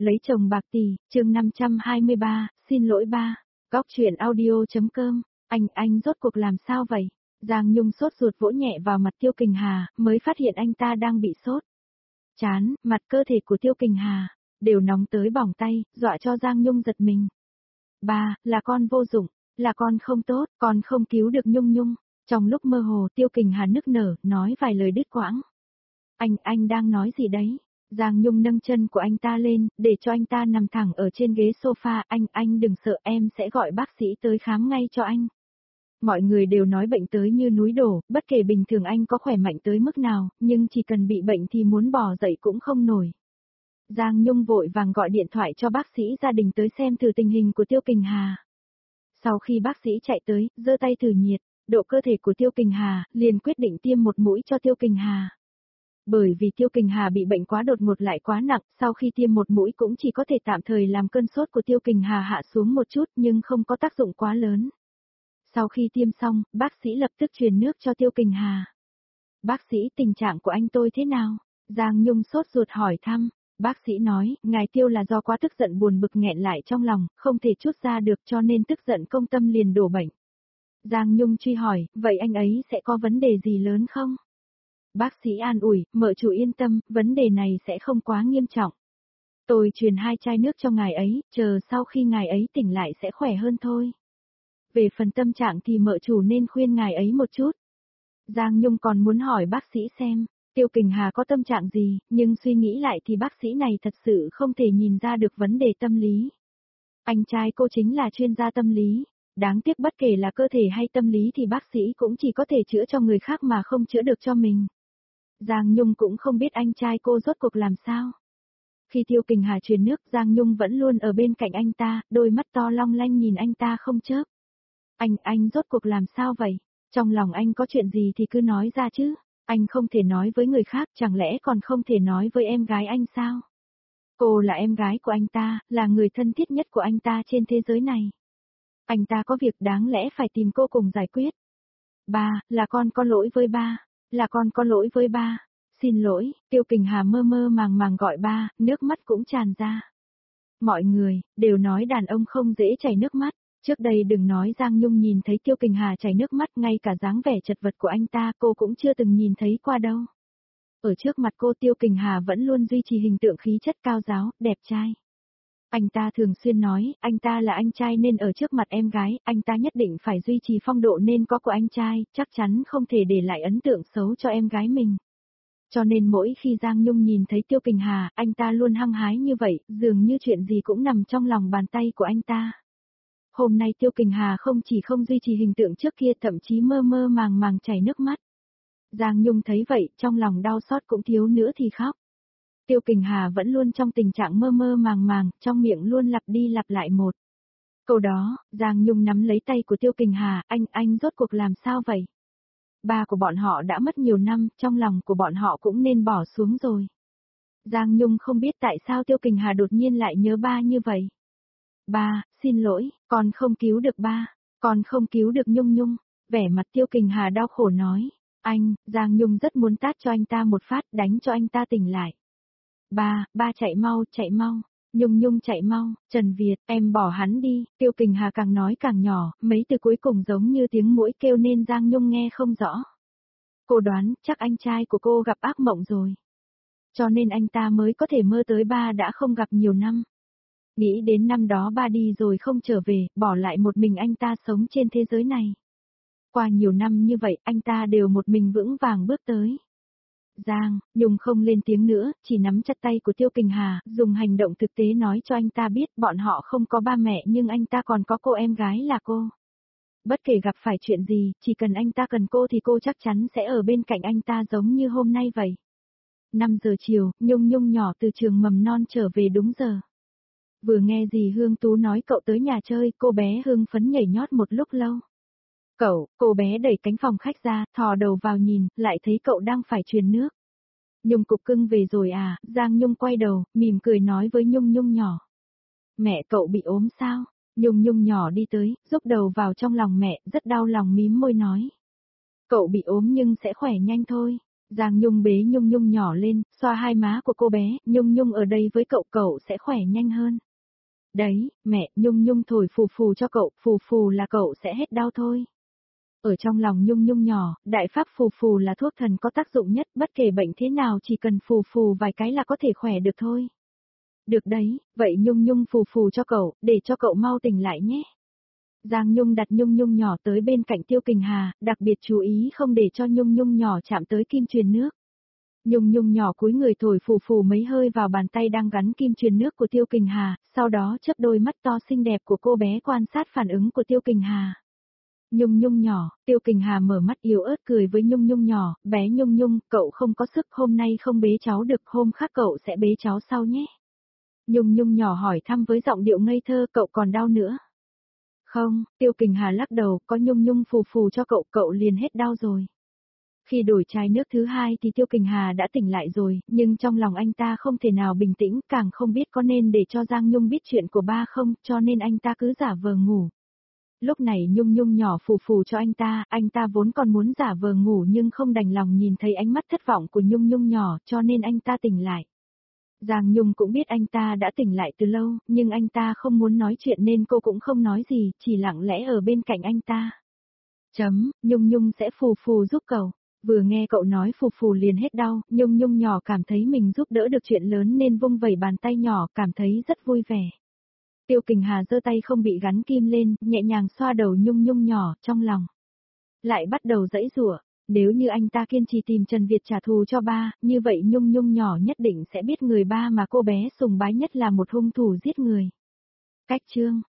Lấy chồng bạc tỷ, chương 523, xin lỗi ba. Góc truyện audio.com, anh rốt cuộc làm sao vậy? Giang Nhung sốt ruột vỗ nhẹ vào mặt Tiêu Kình Hà, mới phát hiện anh ta đang bị sốt. Chán, mặt cơ thể của Tiêu Kình Hà, đều nóng tới bỏng tay, dọa cho Giang Nhung giật mình. Ba, là con vô dụng, là con không tốt, con không cứu được Nhung Nhung. Trong lúc mơ hồ Tiêu Kình Hà nức nở, nói vài lời đứt quãng. Anh đang nói gì đấy? Giang Nhung nâng chân của anh ta lên, để cho anh ta nằm thẳng ở trên ghế sofa, anh đừng sợ, em sẽ gọi bác sĩ tới khám ngay cho anh. Mọi người đều nói bệnh tới như núi đổ, bất kể bình thường anh có khỏe mạnh tới mức nào, nhưng chỉ cần bị bệnh thì muốn bò dậy cũng không nổi. Giang Nhung vội vàng gọi điện thoại cho bác sĩ gia đình tới xem thử tình hình của Tiêu Kình Hà. Sau khi bác sĩ chạy tới, giơ tay thử nhiệt, độ cơ thể của Tiêu Kình Hà, liền quyết định tiêm một mũi cho Tiêu Kình Hà. Bởi vì Tiêu Kình Hà bị bệnh quá đột ngột lại quá nặng, sau khi tiêm một mũi cũng chỉ có thể tạm thời làm cơn sốt của Tiêu Kình Hà hạ xuống một chút nhưng không có tác dụng quá lớn. Sau khi tiêm xong, bác sĩ lập tức truyền nước cho Tiêu Kình Hà. Bác sĩ, tình trạng của anh tôi thế nào? Giang Nhung sốt ruột hỏi thăm. Bác sĩ nói, ngài Tiêu là do quá tức giận buồn bực nghẹn lại trong lòng, không thể trút ra được cho nên tức giận công tâm liền đổ bệnh. Giang Nhung truy hỏi, vậy anh ấy sẽ có vấn đề gì lớn không? Bác sĩ an ủi, mợ chủ yên tâm, vấn đề này sẽ không quá nghiêm trọng. Tôi truyền 2 chai nước cho ngài ấy, chờ sau khi ngài ấy tỉnh lại sẽ khỏe hơn thôi. Về phần tâm trạng thì mợ chủ nên khuyên ngài ấy một chút. Giang Nhung còn muốn hỏi bác sĩ xem, Tiêu Kình Hà có tâm trạng gì, nhưng suy nghĩ lại thì bác sĩ này thật sự không thể nhìn ra được vấn đề tâm lý. Anh trai cô chính là chuyên gia tâm lý. Đáng tiếc bất kể là cơ thể hay tâm lý thì bác sĩ cũng chỉ có thể chữa cho người khác mà không chữa được cho mình. Giang Nhung cũng không biết anh trai cô rốt cuộc làm sao. Khi Tiêu Kình Hà truyền nước, Giang Nhung vẫn luôn ở bên cạnh anh ta, đôi mắt to long lanh nhìn anh ta không chớp. Anh rốt cuộc làm sao vậy? Trong lòng anh có chuyện gì thì cứ nói ra chứ. Anh không thể nói với người khác, chẳng lẽ còn không thể nói với em gái anh sao? Cô là em gái của anh ta, là người thân thiết nhất của anh ta trên thế giới này. Anh ta có việc đáng lẽ phải tìm cô cùng giải quyết. Ba, là con có lỗi với ba. Là con có lỗi với ba. Xin lỗi, Tiêu Kình Hà mơ mơ màng màng gọi ba, nước mắt cũng tràn ra. Mọi người, đều nói đàn ông không dễ chảy nước mắt. Trước đây đừng nói Giang Nhung nhìn thấy Tiêu Kình Hà chảy nước mắt, ngay cả dáng vẻ chật vật của anh ta cô cũng chưa từng nhìn thấy qua đâu. Ở trước mặt cô Tiêu Kình Hà vẫn luôn duy trì hình tượng khí chất cao giáo, đẹp trai. Anh ta thường xuyên nói, anh ta là anh trai nên ở trước mặt em gái, anh ta nhất định phải duy trì phong độ nên có của anh trai, chắc chắn không thể để lại ấn tượng xấu cho em gái mình. Cho nên mỗi khi Giang Nhung nhìn thấy Tiêu Kình Hà, anh ta luôn hăng hái như vậy, dường như chuyện gì cũng nằm trong lòng bàn tay của anh ta. Hôm nay Tiêu Kình Hà không chỉ không duy trì hình tượng trước kia, thậm chí mơ mơ màng màng chảy nước mắt. Giang Nhung thấy vậy, trong lòng đau xót cũng thiếu nữa thì khóc. Tiêu Kình Hà vẫn luôn trong tình trạng mơ mơ màng màng, trong miệng luôn lặp đi lặp lại một câu đó. Giang Nhung nắm lấy tay của Tiêu Kình Hà, anh rốt cuộc làm sao vậy? Ba của bọn họ đã mất nhiều năm, trong lòng của bọn họ cũng nên bỏ xuống rồi. Giang Nhung không biết tại sao Tiêu Kình Hà đột nhiên lại nhớ ba như vậy. Ba, xin lỗi, con không cứu được ba, con không cứu được Nhung Nhung. Vẻ mặt Tiêu Kình Hà đau khổ nói. Giang Nhung rất muốn tát cho anh ta một phát, đánh cho anh ta tỉnh lại. Ba chạy mau, Nhung Nhung chạy mau, Trần Việt, em bỏ hắn đi. Tiêu Kình Hà càng nói càng nhỏ, mấy từ cuối cùng giống như tiếng muỗi kêu nên Giang Nhung nghe không rõ. Cô đoán, chắc anh trai của cô gặp ác mộng rồi. Cho nên anh ta mới có thể mơ tới ba đã không gặp nhiều năm. Nghĩ đến năm đó ba đi rồi không trở về, bỏ lại một mình anh ta sống trên thế giới này. Qua nhiều năm như vậy, anh ta đều một mình vững vàng bước tới. Giang Nhung không lên tiếng nữa, chỉ nắm chặt tay của Tiêu Kình Hà, dùng hành động thực tế nói cho anh ta biết bọn họ không có ba mẹ nhưng anh ta còn có cô em gái là cô. Bất kể gặp phải chuyện gì, chỉ cần anh ta cần cô thì cô chắc chắn sẽ ở bên cạnh anh ta giống như hôm nay vậy. 5 giờ chiều, Nhung Nhung nhỏ từ trường mầm non trở về đúng giờ. Vừa nghe dì Hương Tú nói cậu tới nhà chơi, cô bé hưng phấn nhảy nhót một lúc lâu. Cô bé đẩy cánh phòng khách ra, thò đầu vào nhìn, lại thấy cậu đang phải truyền nước. Nhung cục cưng về rồi à? Giang Nhung quay đầu, mỉm cười nói với Nhung Nhung nhỏ. Mẹ cậu bị ốm sao? Nhung Nhung nhỏ đi tới, rúc đầu vào trong lòng mẹ, rất đau lòng mím môi nói. Cậu bị ốm nhưng sẽ khỏe nhanh thôi. Giang Nhung bế Nhung Nhung nhỏ lên, xoa hai má của cô bé, Nhung Nhung ở đây với cậu sẽ khỏe nhanh hơn. Đấy, mẹ, Nhung Nhung thổi phù phù cho cậu, phù phù là cậu sẽ hết đau thôi. Ở trong lòng Nhung Nhung nhỏ, đại pháp phù phù là thuốc thần có tác dụng nhất, bất kể bệnh thế nào chỉ cần phù phù vài cái là có thể khỏe được thôi. Được đấy, vậy Nhung Nhung phù phù cho cậu, để cho cậu mau tỉnh lại nhé. Giang Nhung đặt Nhung Nhung nhỏ tới bên cạnh Tiêu Kình Hà, đặc biệt chú ý không để cho Nhung Nhung nhỏ chạm tới kim truyền nước. Nhung Nhung nhỏ cúi người thổi phù phù mấy hơi vào bàn tay đang gắn kim truyền nước của Tiêu Kình Hà, sau đó chớp đôi mắt to xinh đẹp của cô bé quan sát phản ứng của Tiêu Kình Hà. Nhung Nhung nhỏ, Tiêu Kình Hà mở mắt yếu ớt cười với Nhung Nhung nhỏ, bé Nhung Nhung, cậu không có sức hôm nay không bế cháu được, hôm khác cậu sẽ bế cháu sau nhé. Nhung Nhung nhỏ hỏi thăm với giọng điệu ngây thơ, cậu còn đau nữa. Không, Tiêu Kình Hà lắc đầu, có Nhung Nhung phù phù cho cậu liền hết đau rồi. Khi đổi chai nước thứ hai thì Tiêu Kình Hà đã tỉnh lại rồi, nhưng trong lòng anh ta không thể nào bình tĩnh, càng không biết có nên để cho Giang Nhung biết chuyện của ba không, cho nên anh ta cứ giả vờ ngủ. Lúc này Nhung Nhung nhỏ phù phù cho anh ta vốn còn muốn giả vờ ngủ nhưng không đành lòng nhìn thấy ánh mắt thất vọng của Nhung Nhung nhỏ, cho nên anh ta tỉnh lại. Giang Nhung cũng biết anh ta đã tỉnh lại từ lâu, nhưng anh ta không muốn nói chuyện nên cô cũng không nói gì, chỉ lặng lẽ ở bên cạnh anh ta. Nhung Nhung sẽ phù phù giúp cậu. Vừa nghe cậu nói phù phù liền hết đau, Nhung Nhung nhỏ cảm thấy mình giúp đỡ được chuyện lớn nên vung vẩy bàn tay nhỏ, cảm thấy rất vui vẻ. Tiêu Kình Hà giơ tay không bị gắn kim lên, nhẹ nhàng xoa đầu Nhung Nhung nhỏ, trong lòng lại bắt đầu giãy giụa. Nếu như anh ta kiên trì tìm Trần Việt trả thù cho ba, như vậy Nhung Nhung nhỏ nhất định sẽ biết người ba mà cô bé sùng bái nhất là một hung thủ giết người. Cách chương